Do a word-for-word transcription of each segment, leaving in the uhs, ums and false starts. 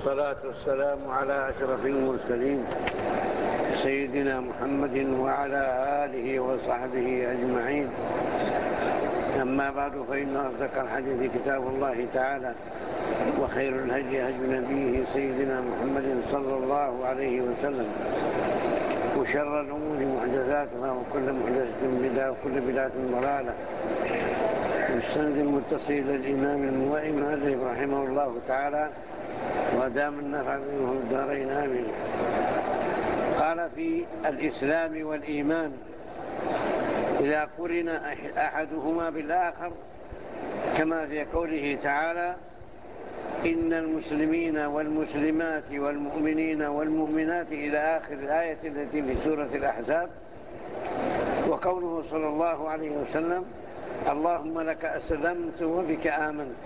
والصلاة والسلام على أشرف المرسلين سيدنا محمد وعلى آله وصحبه أجمعين. أما بعد، فإن أصدق الحديث كتاب الله تعالى، وخير الهدي هدي نبيه سيدنا محمد صلى الله عليه وسلم، وشر الأمور محدثاتها، وكل محدثة بدعة، وكل بدعة ضلالة. والسند المتصل إلى الإمام الموائم هذا رحمه الله تعالى، ودام النفع منه الدارين آمين. قال في الإسلام والإيمان: إذا قرن أحدهما بالآخر، كما في قوله تعالى: إن المسلمين والمسلمات والمؤمنين والمؤمنات، إلى آخر الآية التي في سورة الأحزاب. وقوله صلى الله عليه وسلم: اللهم لك أسلمت وبك آمنت.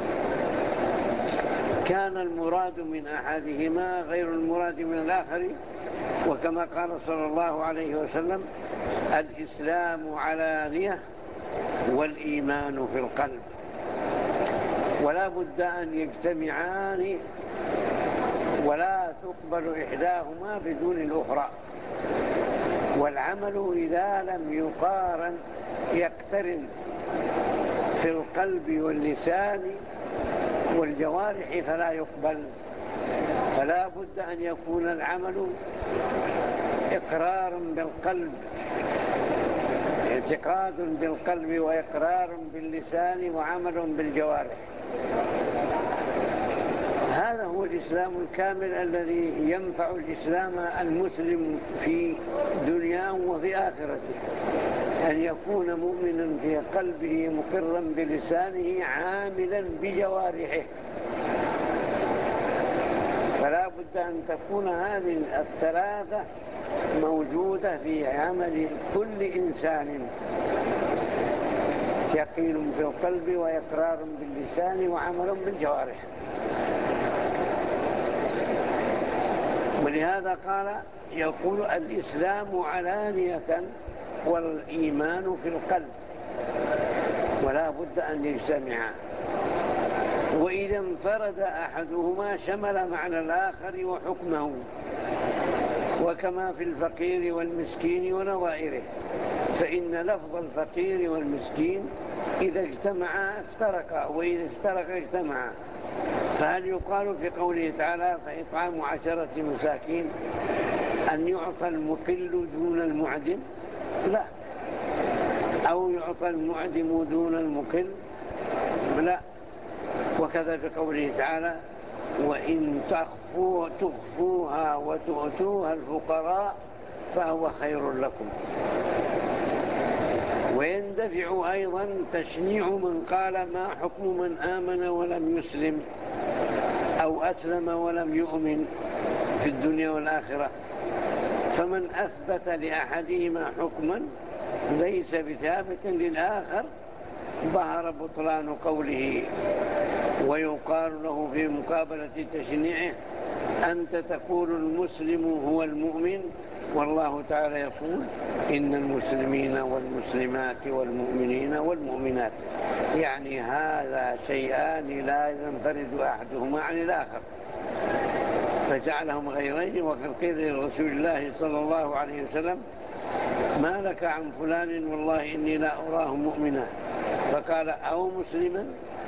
كان المراد من أحدهما غير المراد من الآخر، وكما قال صلى الله عليه وسلم: الإسلام علانية والإيمان في القلب. ولا بد أن يجتمعان، ولا تقبل إحداهما بدون الأخرى. والعمل إذا لم يقارن يقترن في القلب واللسان والجوارح فلا يقبل. فلا بد أن يكون العمل إقرار بالقلب، اعتقاد بالقلب وإقرار باللسان وعمل بالجوارح. هذا هو الإسلام الكامل الذي ينفع الإسلام المسلم في دنياه وفي آخرته، أن يكون مؤمنا في قلبه مقرا بلسانه عاملا بجوارحه. فلا بد أن تكون هذه الثلاثة موجودة في عمل كل إنسان: يقين في القلب وإقرار باللسان وعمل بالجوارح. ولهذا قال يقول: الإسلام علانية والإيمان في القلب، ولا بد أن يجتمعا. وإذا انفرد أحدهما شمل معنى الآخر وحكمه، وكما في الفقير والمسكين ونظائره، فإن لفظ الفقير والمسكين إذا اجتمعا افترقا، وإذا افترقا اجتمعا. فهل يقال في قوله تعالى: فإطعام عشرة مساكين، أن يعطى المقل دون المعدم؟ لا. أو يعطى المعدم دون المقل؟ لا. وكذا في قوله تعالى: وإن تخفوا تخفوها وتؤتوها الفقراء فهو خير لكم. ويندفع أيضا تشنيع من قال: ما حكم من آمن ولم يسلم، أو أسلم ولم يؤمن في الدنيا والآخرة. فمن أثبت لأحدهما حكما ليس بثابت للآخر ظهر بطلان قوله، ويقال له في مقابلة تشنيعه: أنت تقول المسلم هو المؤمن، والله تعالى يقول: إن المسلمين والمسلمات والمؤمنين والمؤمنات. يعني هذا شيئان لا ينفرد أحدهما عن الآخر، فجعلهم غيرين. وقد قيل لرسول الله صلى الله عليه وسلم: ما لك عن فلان والله إني لا أراه مؤمنا، فقال: أو مسلما؟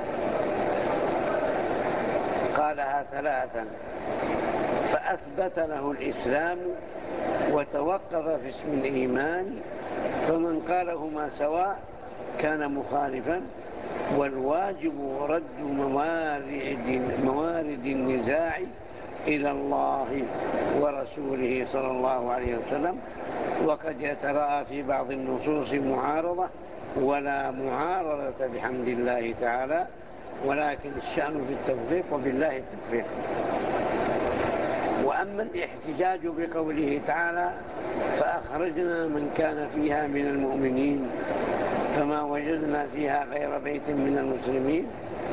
قالها ثلاثا، فأثبت له الإسلام وتوقف في اسم الإيمان. فمن قالهما سواء كان مخالفا، والواجب رد موارد, موارد النزاع إلى الله ورسوله صلى الله عليه وسلم. وقد يتراءى في بعض النصوص معارضة، ولا معارضة بحمد الله تعالى، ولكن الشأن في التوفيق، وبالله التوفيق. وأما الاحتجاج بقوله تعالى: فأخرجنا من كان فيها من المؤمنين فما وجدنا فيها غير بيت من المسلمين،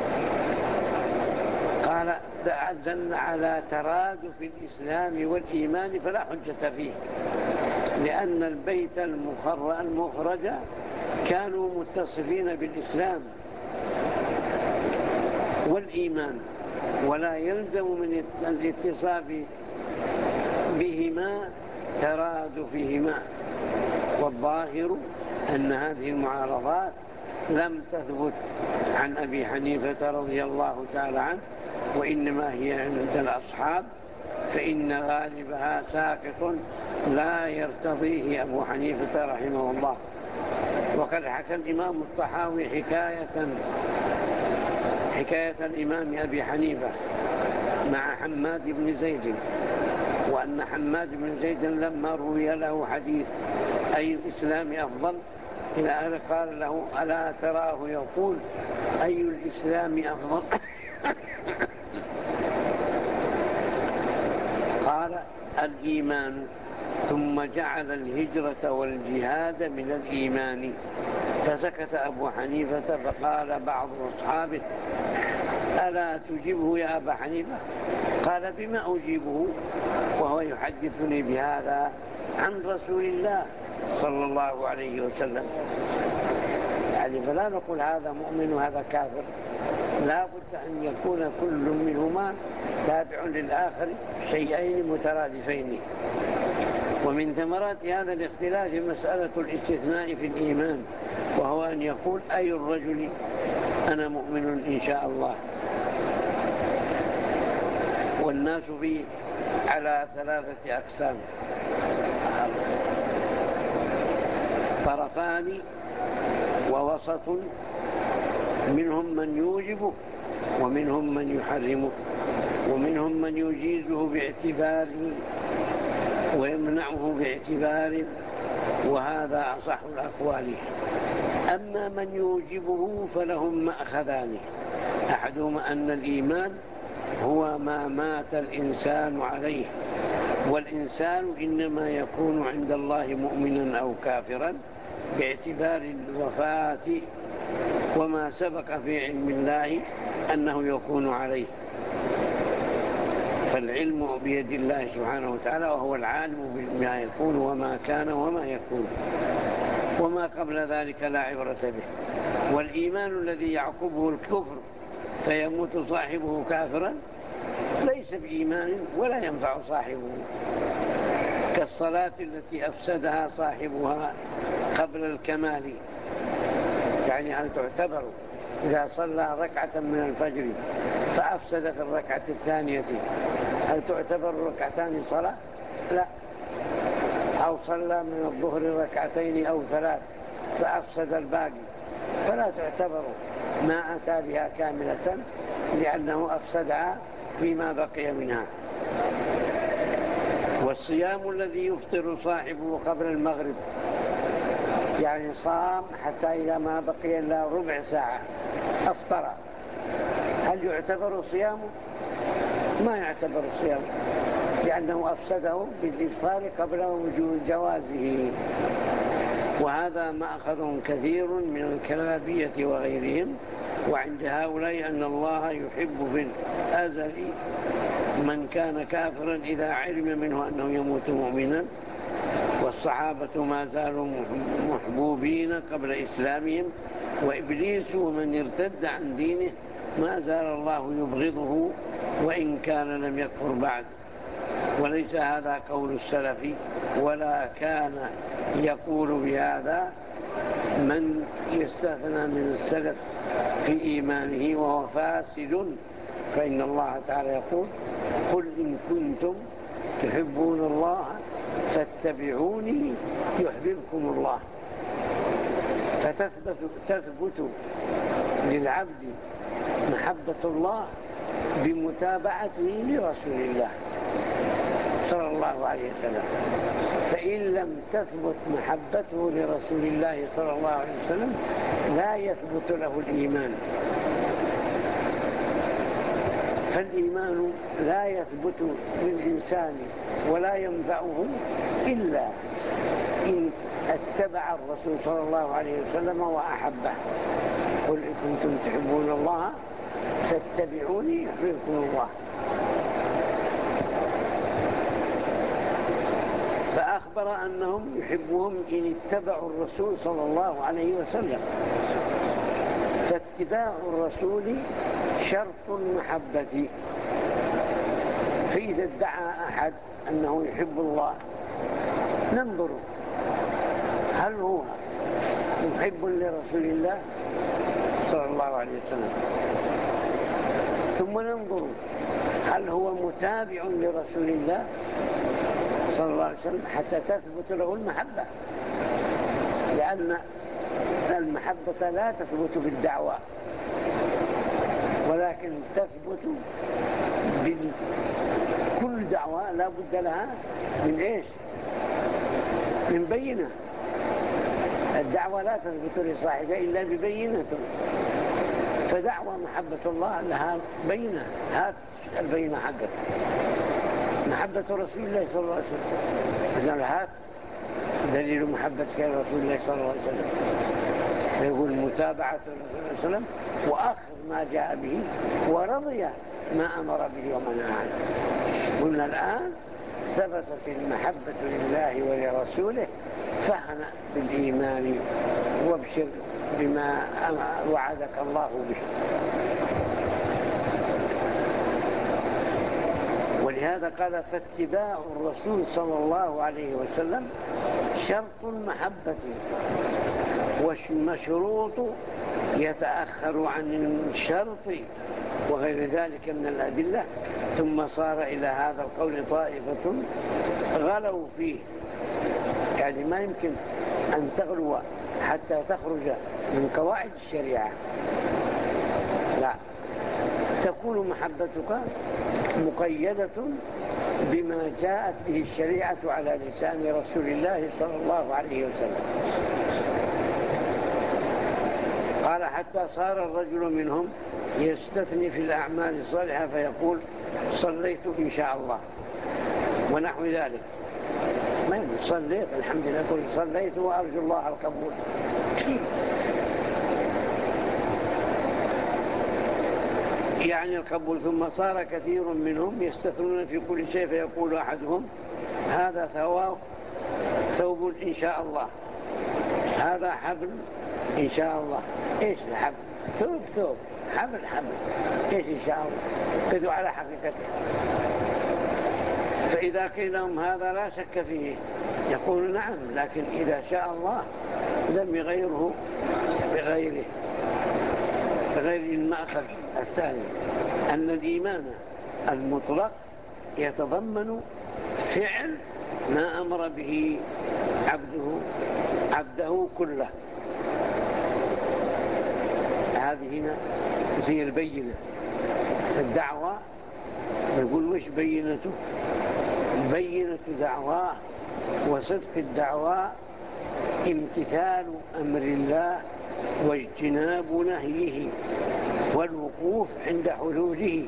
قال: دل على ترادف الإسلام والإيمان فلا حجة فيه، لأن البيت المخرج كانوا متصفين بالإسلام، والإيمان، ولا يلزم من الاتصاف بهما ترادفهما. والظاهر أن هذه المعارضات لم تثبت عن أبي حنيفة رضي الله تعالى عنه، وإنما هي عند الأصحاب، فإن غالبها ساقط لا يرتضيه أبو حنيفة رحمه الله. وقد حكى الإمام الطحاوي حكاية حكاية الإمام أبي حنيفة مع حماد بن زيد، وأن حماد بن زيد لما روي له حديث أي الإسلام أفضل إلى أهل قال له: ألا تراه يقول أي الإسلام أفضل؟ قال: الإيمان، ثم جعل الهجرة والجهاد من الإيمان. فسكت أبو حنيفة، فقال بعض أصحابه: ألا تجيبه يا أبا حنيفة؟ قال: بما أجيبه وهو يحدثني بهذا عن رسول الله صلى الله عليه وسلم. يعني فلا نقول هذا مؤمن وهذا كافر، لا بد أن يكون كل منهما تابع للآخر، شيئين مترادفين. ومن ثمرات هذا الاختلاف مسألة الاستثناء في الإيمان، وهو أن يقول أي الرجل أنا مؤمن إن شاء الله. والناس به على ثلاثة أقسام: طرفان ووسط، منهم من يوجبه ومنهم من يحرمه، ومنهم من يجيزه باعتباره ويمنعه باعتباره، وهذا أصح الأقوال. أما من يوجبه فلهم مأخذان: أحدهما أن الإيمان هو ما مات الإنسان عليه، والإنسان إنما يكون عند الله مؤمنا أو كافرا باعتبار الوفاة وما سبق في علم الله أنه يكون عليه. فالعلم بيد الله سبحانه وتعالى، وهو العالم بما يكون وما كان وما يكون، وما قبل ذلك لا عبرة به. والإيمان الذي يعقبه الكفر فيموت صاحبه كافرا ليس بإيمان ولا ينفع صاحبه، كالصلاة التي أفسدها صاحبها قبل الكمال. يعني هل تعتبر إذا صلى ركعة من الفجر فأفسد في الركعة الثانية، هل تعتبر ركعتان صلاة؟ لا. أو صلى من الظهر ركعتين أو ثلاث فأفسد الباقي، فلا تعتبر ما أتى بها كاملة، لأنه أفسدها فيما بقي منها. والصيام الذي يفطر صاحبه قبل المغرب، يعني صام حتى إذا ما بقي إلا ربع ساعة أفطر، هل يعتبر صيامه؟ ما يعتبر صيامه، لأنه أفسده بالإفطار قبل وجود جوازه. وهذا مأخذ كثير من الكلابية وغيرهم. وعند هؤلاء أن الله يحب في الأزل من كان كافرا إذا علم منه أنه يموت مؤمنا، والصحابة ما زالوا محبوبين قبل إسلامهم، وإبليس ومن ارتد عن دينه ما زال الله يبغضه وإن كان لم يكفر بعد. وليس هذا قول السلف، ولا كان يقول بهذا من يستغنى من السلف في إيمانه وهو فاسد. فإن الله تعالى يقول: قل إن كنتم تحبون الله فاتبعوني يحببكم الله. فتثبت تثبت للعبد محبة الله بمتابعته لرسول الله صلى الله عليه وسلم. فإن لم تثبت محبته لرسول الله صلى الله عليه وسلم لا يثبت له الإيمان. فالإيمان لا يثبت للإنسان ولا ينفعه إلا إن اتبع الرسول صلى الله عليه وسلم وأحبه. قل إن كنتم تحبون الله فاتبعوني يحببكم الله. فأخبر أنهم يحبهم إن اتبعوا الرسول صلى الله عليه وسلم. فاتباع الرسول شرط المحبة. فإذا ادعى أحد أنه يحب الله ننظر هل هو محب لرسول الله صلى الله عليه وسلم، ثم ننظر هل هو متابع لرسول الله صلى الله عليه وسلم حتى تثبت له المحبة، لأن المحبة لا تثبت بالدعوة ولكن تثبت بكل دعوة لا بد لها من إيش؟ من بينة. الدعوة لا تثبت لصاحبها إلا ببينة، فدعوة محبة الله لها بينة. هات البينة حقك محبة رسول الله صلى الله عليه وسلم، إذن هات دليل محبتك لرسول الله صلى الله عليه وسلم. يقول متابعة الرسول صلى الله عليه وسلم وآخر ما جاء به ورضي ما أمر به ومنع عنه. قلنا الآن ثبتت المحبة لله ولرسوله، فهنأ بالإيمان وابشر بما وعدك الله به. ولهذا قال فاتباع الرسول صلى الله عليه وسلم شرط المحبة، والمشروط يتأخر عن الشرط وغير ذلك من الأدلة. ثم صار إلى هذا القول طائفة غلوا فيه، يعني ما يمكن أن تغلو حتى تخرج من قواعد الشريعة، لا، تكون محبتك مقيدة بما جاءت به الشريعة على لسان رسول الله صلى الله عليه وسلم. قال حتى صار الرجل منهم يستثني في الأعمال الصالحة فيقول صليت إن شاء الله ونحو ذلك. ما يقول صليت الحمد لله، يقول صليت وأرجو الله القبول. يعني القبول. ثم صار كثير منهم يستثنون في كل شيء فيقول أحدهم هذا ثواب ثوب إن شاء الله، هذا حبل إن شاء الله. إيش الحبل؟ ثوب ثوب، حبل حبل، إيش إن شاء الله؟ قدوا على حقيقته. فإذا قيل لهم هذا لا شك فيه يقول نعم، لكن إذا شاء الله لم يغيره بغيره بغير المأخذ الثاني، أن الإيمان المطلق يتضمن فعل ما أمر به عبده عبده كله. هذه هنا زي البينة. الدعوة يقول وش بينته؟ بينة دعواه وصدق الدعوة امتثال أمر الله واجتناب نهيه والوقوف عند حدوده.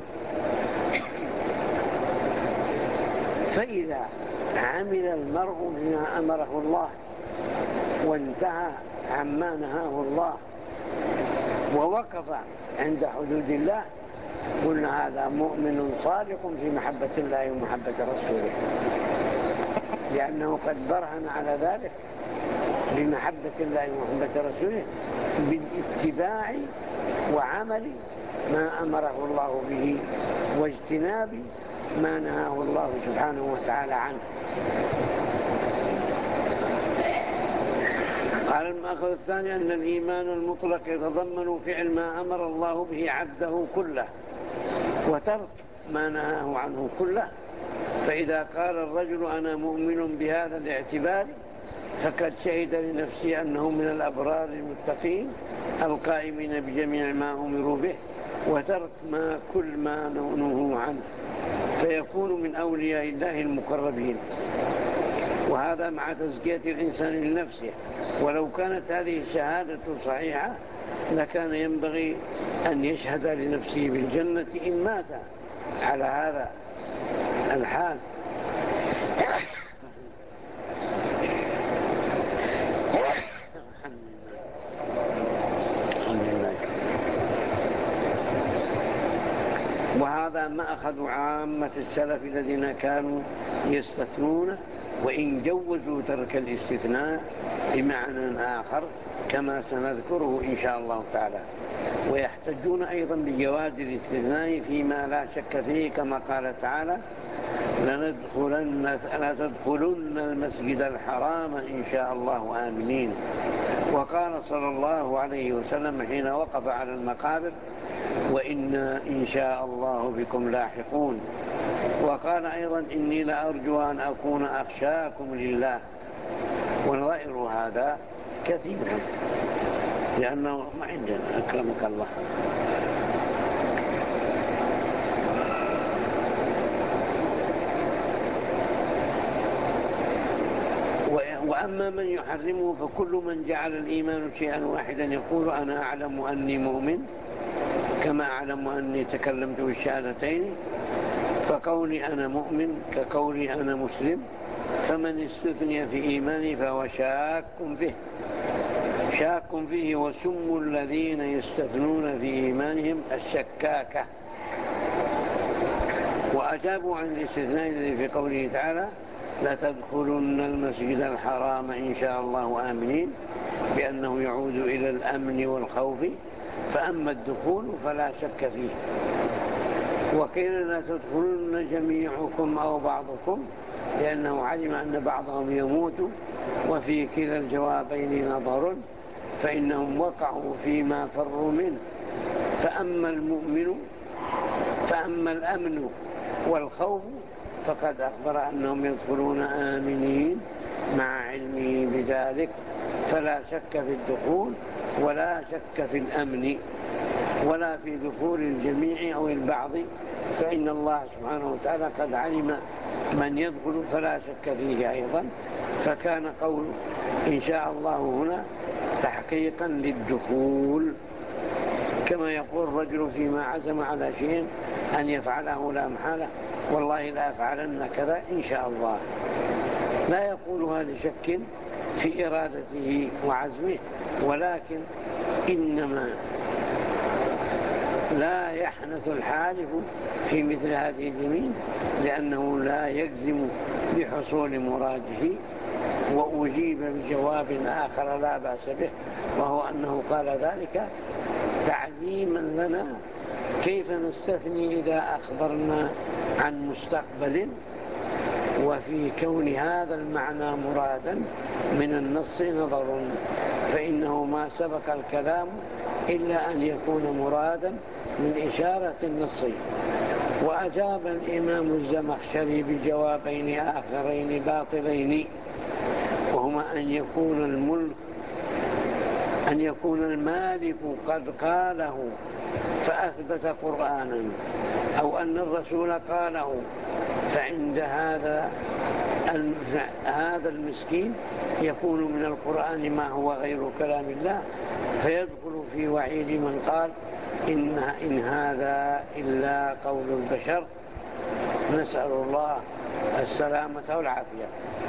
فإذا عمل المرء بما أمره الله وانتهى عما نهاه الله ووقف عند حدود الله قلنا هذا مؤمن صادق في محبة الله ومحبة رسوله، لأنه قد برهن على ذلك بمحبة الله ومحبة رسوله بالاتباع وعمل ما أمره الله به واجتناب ما نهاه الله سبحانه وتعالى عنه. قال المأخذ الثاني أن الإيمان المطلق يتضمن فعل ما أمر الله به عبده كله وترك ما نهاه عنه كله. فإذا قال الرجل أنا مؤمن بهذا الاعتبار فقد شهد لنفسه أنه من الأبرار المتقين القائمين بجميع ما أمروا به وترك ما كل ما نهوا عنه، فيكون من أولياء الله المقربين. وهذا مع تزكية الإنسان لنفسه. ولو كانت هذه الشهادة صحيحة لكان ينبغي أن يشهد لنفسه بالجنة إن مات على هذا الحال. وهذا ما أخذوا عامة السلف الذين كانوا يستثنون وإن جوزوا ترك الاستثناء بمعنى آخر كما سنذكره إن شاء الله تعالى. ويحتجون أيضا بجواز الاستثناء فيما لا شك فيه، كما قال تعالى: لندخلن لتدخلن المسجد الحرام إن شاء الله آمنين. وقال صلى الله عليه وسلم حين وقف على المقابر: وإنا إن شاء الله بكم لاحقون. وقال أيضا: إني لأرجو أن أكون أخشاكم لله. ونظائر هذا كثيرا، لأنه ما عندنا أكرمك الله. وأما من يحرمه فكل من جعل الإيمان شيئا واحدا يقول: أنا أعلم أني مؤمن كما أعلم أني تكلمت بالشهادتين، فقولي أنا مؤمن كقولي أنا مسلم. فمن استثني في إيمانه فهو شاك فيه شاك فيه وسموا الذين يستثنون في إيمانهم الشكاكة. وأجابوا عن الاستثناء الذي في قوله تعالى: لتدخلن المسجد الحرام إن شاء الله آمنين، بأنه يعود إلى الأمن والخوف. فأما الدخول فلا شك فيه. وقيل: لا تدخلن جميعكم أو بعضكم، لأنه علم أن بعضهم يموت، وفي كلا الجوابين نظر، فإنهم وقعوا فيما فروا منه. فأما المؤمن فأما الأمن والخوف فقد أخبر أنهم يدخلون آمنين مع علمه بذلك، فلا شك في الدخول ولا شك في الأمن ولا في دخول الجميع أو البعض، فإن الله سبحانه وتعالى قد علم من يدخل فلا شك فيه أيضا. فكان قول إن شاء الله هنا تحقيقا للدخول، كما يقول الرجل فيما عزم على شيء أن يفعله لا محالة: والله لا أفعلن كذا إن شاء الله. لا يقولها لشك في إرادته وعزمه، ولكن إنما لا يحنث الحالف في مثل هذه اليمين، لأنه لا يجزم بحصول مراده. وأجيب بجواب آخر لا بأس به، وهو أنه قال ذلك تعليما لنا كيف نستثني إذا أخبرنا عن مستقبل، وفي كون هذا المعنى مرادا من النص نظر، فإنه ما سبق الكلام إلا أن يكون مرادا من إشارة النص. وأجاب الإمام الزمخشري بجوابين آخرين باطلين، وهما أن يكون الملك أن يكون المالك قد قاله فأثبت قرآنا، أو أن الرسول قاله، فعند هذا هذا المسكين يكون من القرآن ما هو غير كلام الله، فيدخل في وعيد من قال إن, إن هذا إلا قول البشر. نسأل الله السلامة والعافية.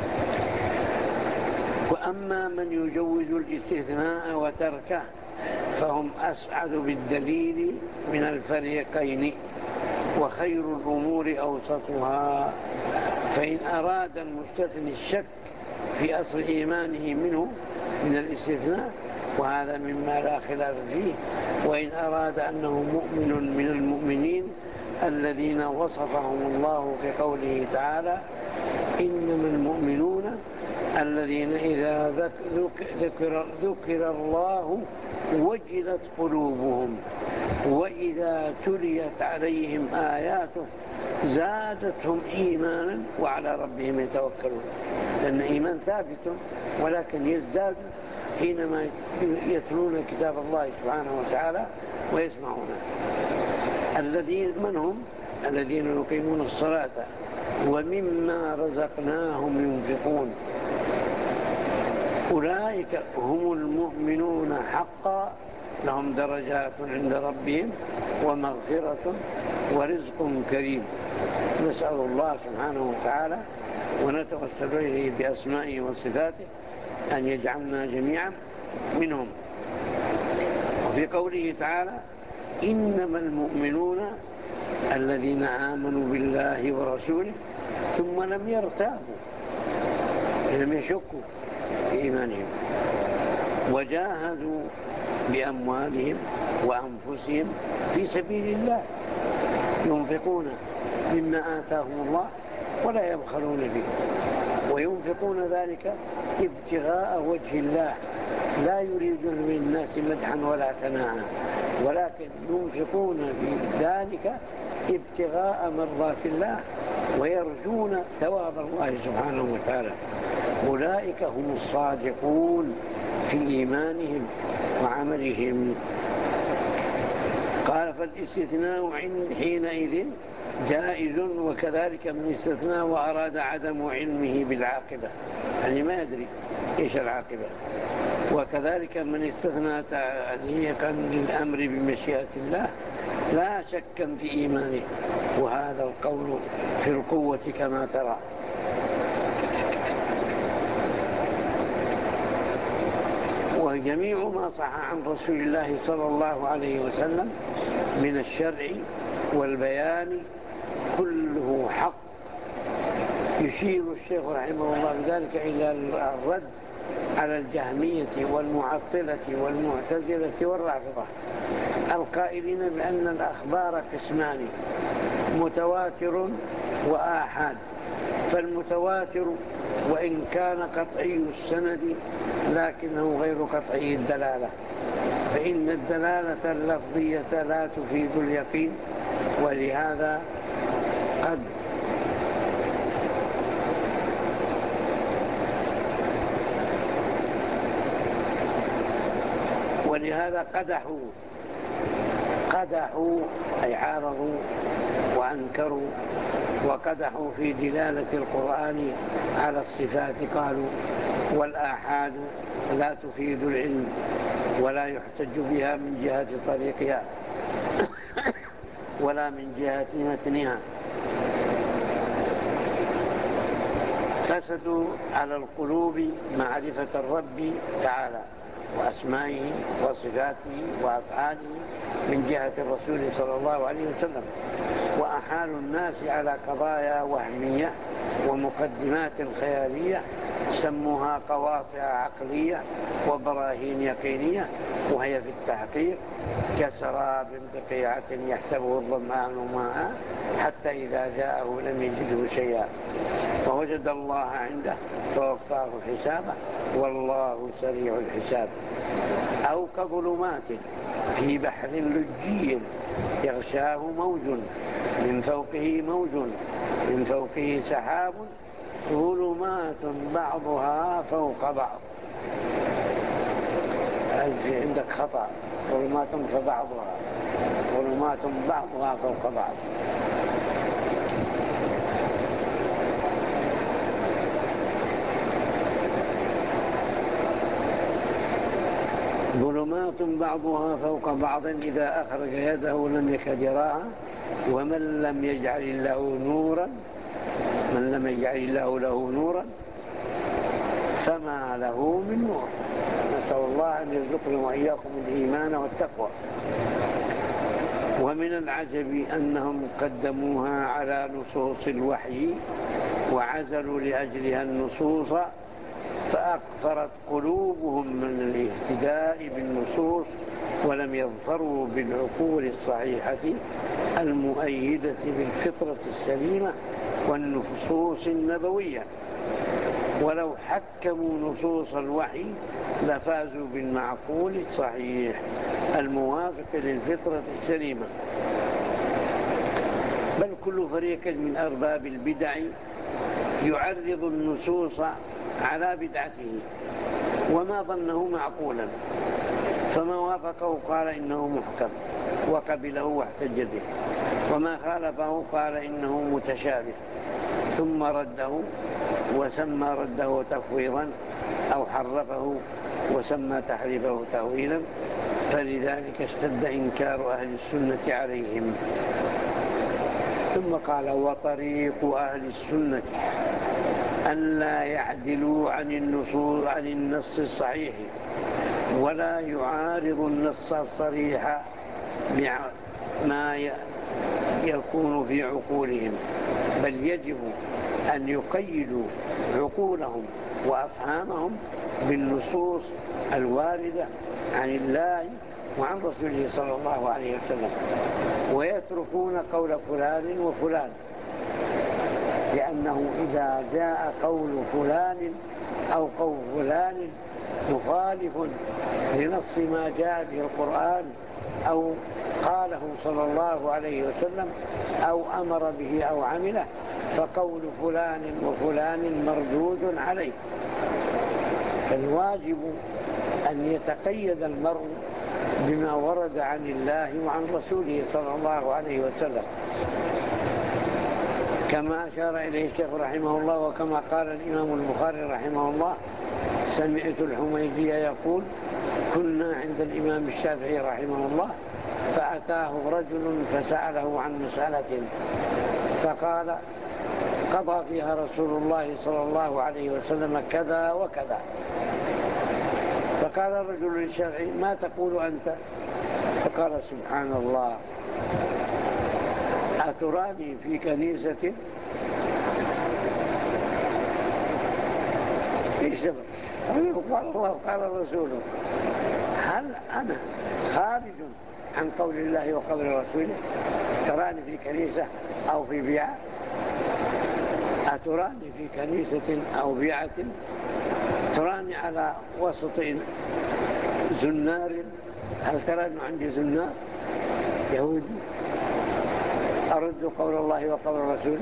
وأما من يجوز الاستثناء وتركه فهم أسعد بالدليل من الفريقين، وخير الأمور أوسطها. فإن أراد المستثني الشك في أصل إيمانه منه من الاستثناء، وهذا مما لا خلاف فيه، وإن أراد أنه مؤمن من المؤمنين الذين وصفهم الله في قوله تعالى: إنما المؤمنون الذين إذا ذكر, ذكر الله وجلت قلوبهم وإذا تليت عليهم آياته زادتهم إيمانا وعلى ربهم يتوكلون. لأن إيمان ثابت، ولكن يزداد حينما يتلون كتاب الله سبحانه وتعالى ويسمعونه. الذين من هم؟ الذين يقيمون الصلاة ومما رزقناهم ينفقون، أولئك هم المؤمنون حقا، لهم درجات عند ربهم ومغفرة ورزق كريم. نسأل الله سبحانه وتعالى ونتوسل إليه بأسمائه وصفاته أن يجعلنا جميعا منهم. وفي قوله تعالى: إنما المؤمنون الذين آمنوا بالله ورسوله ثم لم يرتابوا، لم يشكوا في إيمانهم، وجاهدوا بأموالهم وأنفسهم في سبيل الله، ينفقون مما آتاهم الله ولا يبخلون به، وينفقون ذلك ابتغاء وجه الله، لا يريدون من الناس مدحا ولا ثناء، ولكن ينفقون في ذلك ابتغاء مرضات الله ويرجون ثواب الله سبحانه وتعالى. أولئك هم الصادقون في إيمانهم وعملهم. قال فالاستثناء حينئذ جائز، وكذلك من استثنى وأراد عدم علمه بالعاقبة، يعني ما يدري إيش العاقبة. وكذلك من استثنى تعليقا للأمر بمشيئة الله لا شك في إيمانه، وهذا القول في القوة كما ترى. وجميع ما صح عن رسول الله صلى الله عليه وسلم من الشرع والبيان كله حق. يشير الشيخ رحمه الله بذلك إلى الرد على الجهمية والمعطلة والمعتزلة والرافضة القائلين بأن الأخبار قسمان، متواتر وآحاد. فالمتواتر وإن كان قطعي السند لكنه غير قطعي الدلالة، فإن الدلالة اللفظية لا تفيد اليقين، ولهذا قد ولهذا قدحوا قدحوا أي عارضوا وأنكروا وقدحوا في دلالة القرآن على الصفات. قالوا والآحاد لا تفيد العلم ولا يحتج بها من جهة طريقها ولا من جهة متنها. فسدوا على القلوب معرفة الرب تعالى وأسمائه وصفاته وأفعاله من جهة الرسول صلى الله عليه وسلم، وأحالوا الناس على قضايا وهمية ومقدمات خيالية سموها قواطع عقلية وبراهين يقينية، وهي في التحقيق كسراب بقيعة يحسبه الظمآن ماء حتى إذا جاءه لم يجده شيئا فوجد الله عنده فوفاه حسابه والله سريع الحساب. أو كظلمات في بحر لجي يغشاه موج من فوقه موج من فوقه سحاب ظلمات بعضها فوق بعض. عندك خطأ، ظلمات فبعضها ظلمات بعضها فوق بعض. ظلمات بعضها فوق بعض إذا أخرج يده لم يكد يراها ومن لم يجعل له نورا من لم يجعل الله له نورا فما له من نور. نسأل الله أن يرزقنا وإياكم الإيمان والتقوى. ومن العجب أنهم قدموها على نصوص الوحي وعزلوا لأجلها النصوص فأكثرت قلوبهم من الاهتداء بالنصوص ولم يظفروا بالعقول الصحيحة المؤيدة بالفطرة السليمة والنصوص النبوية. ولو حكموا نصوص الوحي لفازوا بالمعقول الصحيح الموافق للفطرة السليمة. بل كل فريق من أرباب البدع يعرض النصوص على بدعته وما ظنه معقولا، فما وافقه قال إنه محكم وقبله واحتج به، وما خالفه قال إنه متشابه ثم رده وسمى رده تفويضا أو حرفه وسمى تحريفه تأويلا. فلذلك اشتد إنكار أهل السنة عليهم. ثم قال وطريق أهل السنة أن لا يعدلوا عن النصوص عن النص الصحيح ولا يعارض النص الصريح بما يكون في عقولهم، بل يجب أن يقيدوا عقولهم وأفهامهم بالنصوص الواردة عن الله وعن رسوله صلى الله عليه وسلم، ويتركون قول فلان وفلان، لأنه إذا جاء قول فلان أو قول فلان مخالف لنص ما جاء به القرآن أو قاله صلى الله عليه وسلم أو أمر به أو عمله، فقول فلان وفلان مردود عليه. فالواجب أن يتقيد المرء بما ورد عن الله وعن رسوله صلى الله عليه وسلم، كما أشار إليه الشيخ رحمه الله، وكما قال الإمام البخاري رحمه الله: سمعت الحميدية يقول: كنا عند الإمام الشافعي رحمه الله، فأتاه رجل فسأله عن مسألة، فقال: قضى فيها رسول الله صلى الله عليه وسلم كذا وكذا. فقال الرجل للشافعي: ما تقول أنت؟ فقال: سبحان الله، أتراني في كنيسة؟ في سبب قال الله قال الرسول، هل أنا خارج عن قول الله وقول رسوله؟ تراني في كنيسة أو في بيعة؟ أتراني في كنيسة أو بيعة؟ تراني على وسط زنار؟ هل ترى أنه عندي زنار يهودي أرد قول الله وقول رسوله؟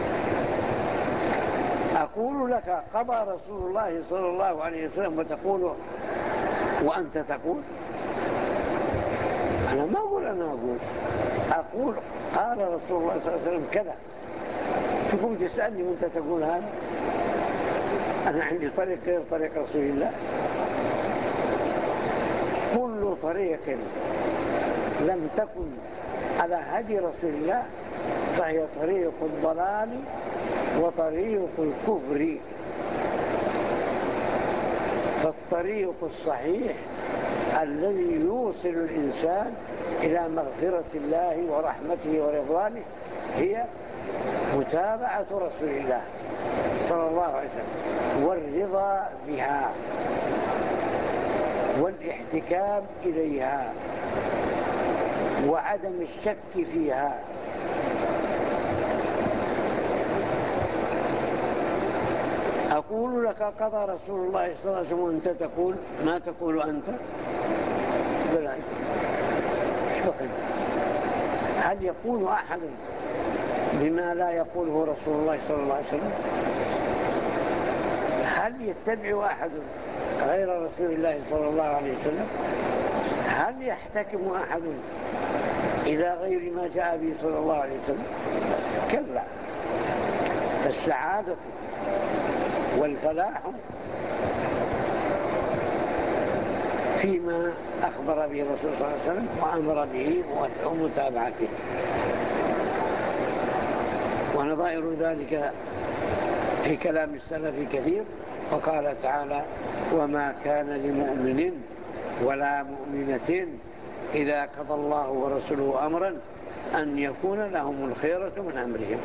أقول لك: قضى رسول الله صلى الله عليه وسلم، وتقول وأنت تقول؟ أنا ما أقول، أنا أقول أقول قال رسول الله صلى الله عليه وسلم كذا. تقوم تسألني وأنت تقول هذا؟ أنا عندي طريق غير طريق رسول الله. كل طريق لم تكن على هدي رسول الله فهي طريق الضلال وطريق الكفر. فالطريق الصحيح الذي يوصل الإنسان إلى مغفرة الله ورحمته ورضوانه هي متابعة رسول الله صلى الله عليه وسلم، والرضا بها والاحتكام إليها وعدم الشك فيها. أقول لك: قضى رسول الله صلى الله عليه وسلم، وأنت تقول ما تقول أنت؟ هل يقول أحد بما لا يقوله رسول الله صلى الله عليه وسلم؟ هل يتبع أحد غير رسول الله صلى الله عليه وسلم؟ هل يحتكم أحد إلى غير ما جاء به صلى الله عليه وسلم؟ كلا. فالسعادة والفلاح فيما أخبر به الرسول صلى الله عليه وسلم وأمر به ومتابعته. ونظائر ذلك في كلام السلف كثير، وقال تعالى: وما كان لمؤمن ولا مؤمنة إذا قضى الله ورسوله أمرا أن يكون لهم الخيرة من أمرهم.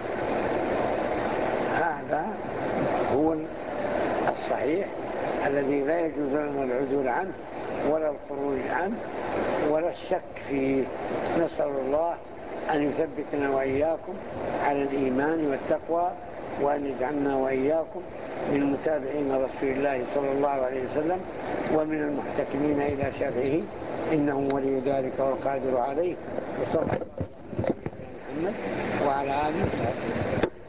هذا هو الصحيح الذي لا يجوز لنا العدول عنه ولا الخروج عنه ولا الشك فيه. نسأل الله أن يثبتنا وإياكم على الإيمان والتقوى، وأن يجعلنا وإياكم من المتابعين رسول الله صلى الله عليه وسلم ومن المحتكمين إلى شرعه، إنه ولي ذلك والقادر عليه. وصلى الله على محمد وعلى آله وصحبه.